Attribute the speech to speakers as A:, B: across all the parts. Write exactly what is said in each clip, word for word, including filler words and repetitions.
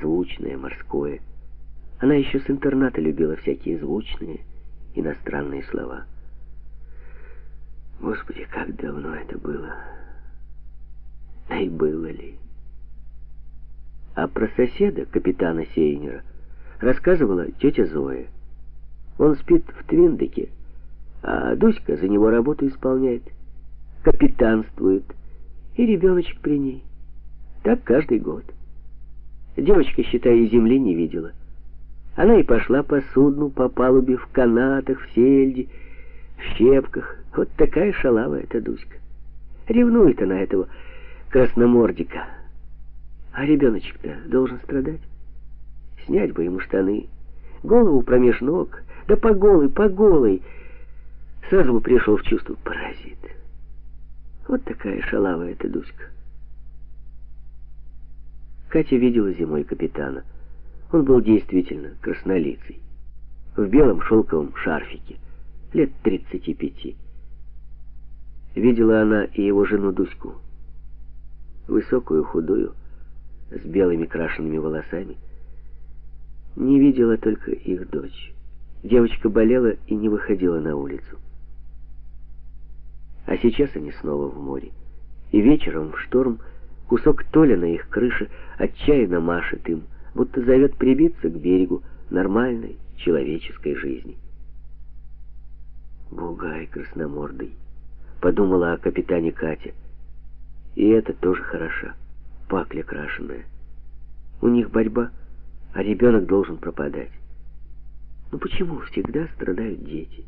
A: звучное, морское. Она еще с интерната любила всякие звучные, иностранные слова. Господи, как давно это было. Да и было ли. А про соседа, капитана Сейнера, рассказывала тетя Зоя. Он спит в Твиндеке, а Дуська за него работу исполняет, капитанствует, и ребеночек при ней. Так каждый год. Девочка, считай, и земли не видела. Она и пошла по судну, по палубе, в канатах, в сельде, в щепках. Вот такая шалава эта Дуська. Ревнует она этого красномордика. А ребеночек-то должен страдать. Снять бы ему штаны, голову промеж ног, да по голой, по голой. Сразу бы пришел в чувство паразит. Вот такая шалава эта Дуська. Катя видела зимой капитана. Он был действительно краснолицый, в белом шелковом шарфике, лет тридцати пяти. Видела она и его жену Дуську, высокую, худую, с белыми крашенными волосами. Не видела только их дочь. Девочка болела и не выходила на улицу. А сейчас они снова в море. И вечером в шторм кусок толя на их крыше отчаянно машет им, будто зовет прибиться к берегу нормальной человеческой жизни. «Бугай красномордый», — подумала о капитане Катя. И это тоже хороша, пакля крашеная. У них борьба, а ребенок должен пропадать. Ну почему всегда страдают дети?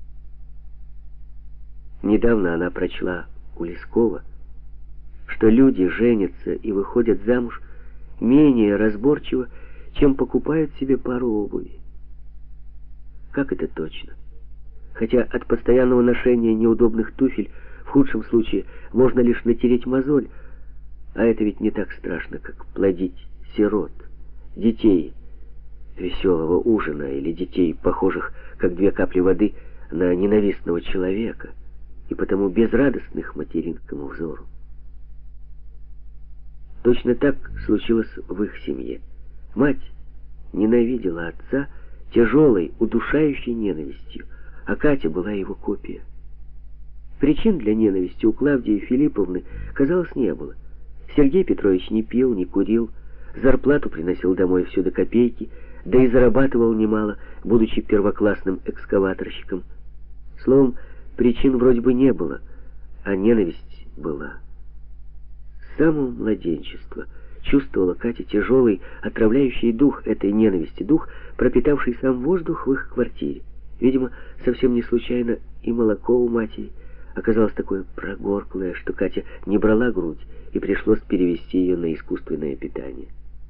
A: Недавно она прочла у Лескова, что люди женятся и выходят замуж менее разборчиво, чем покупают себе пару обуви. Как это точно? Хотя от постоянного ношения неудобных туфель в худшем случае можно лишь натереть мозоль, а это ведь не так страшно, как плодить сирот, детей веселого ужина или детей, похожих, как две капли воды, на ненавистного человека, и потому безрадостных материнскому взору. Точно так случилось в их семье. Мать ненавидела отца тяжелой, удушающей ненавистью, а Катя была его копия. Причин для ненависти у Клавдии Филипповны, казалось, не было. Сергей Петрович не пил, не курил, зарплату приносил домой всю до копейки, да и зарабатывал немало, будучи первоклассным экскаваторщиком. Словом, причин вроде бы не было, а ненависть была. С самого младенчества чувствовала Катя тяжелый, отравляющий дух этой ненависти, дух, пропитавший сам воздух в их квартире. Видимо, совсем не случайно и молоко у матери оказалось такое прогорклое, что Катя не брала грудь, и пришлось перевести ее на искусственное питание.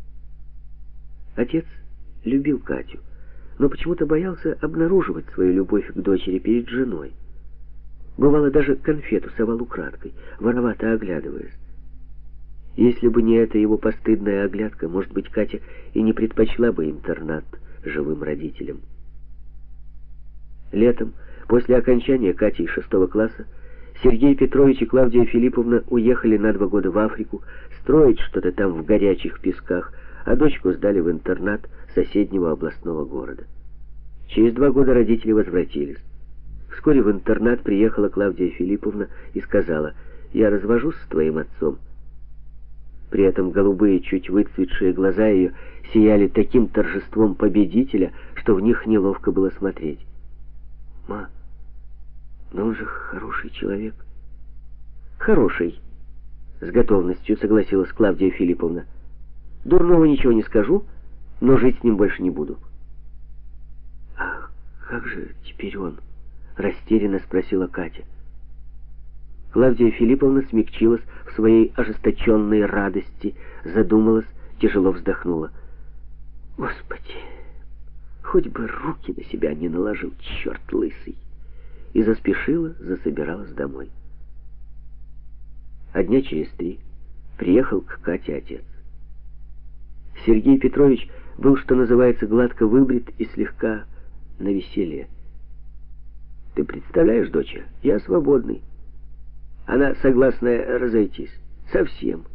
A: Отец любил Катю, но почему-то боялся обнаруживать свою любовь к дочери перед женой. Бывало, даже конфету совал украдкой, воровато оглядываясь. Если бы не эта его постыдная оглядка, может быть, Катя и не предпочла бы интернат живым родителям. Летом, после окончания Катей шестого класса, Сергей Петрович и Клавдия Филипповна уехали на два года в Африку строить что-то там в горячих песках, а дочку сдали в интернат соседнего областного города. Через два года родители возвратились. Вскоре в интернат приехала Клавдия Филипповна и сказала: «Я развожусь с твоим отцом». При этом голубые, чуть выцветшие глаза ее сияли таким торжеством победителя, что в них неловко было смотреть. «Ма, но он же хороший человек». «Хороший», — с готовностью согласилась Клавдия Филипповна. «Дурного ничего не скажу, но жить с ним больше не буду». «А как же теперь он?» — растерянно спросила Катя. Клавдия Филипповна смягчилась в своей ожесточенной радости, задумалась, тяжело вздохнула. «Господи, хоть бы руки на себя не наложил, черт лысый!» И заспешила, засобиралась домой. А дня через три приехал к Кате отец. Сергей Петрович был, что называется, гладко выбрит и слегка навеселе. «Ты представляешь, доча, я свободный. Она согласна разойтись. Совсем.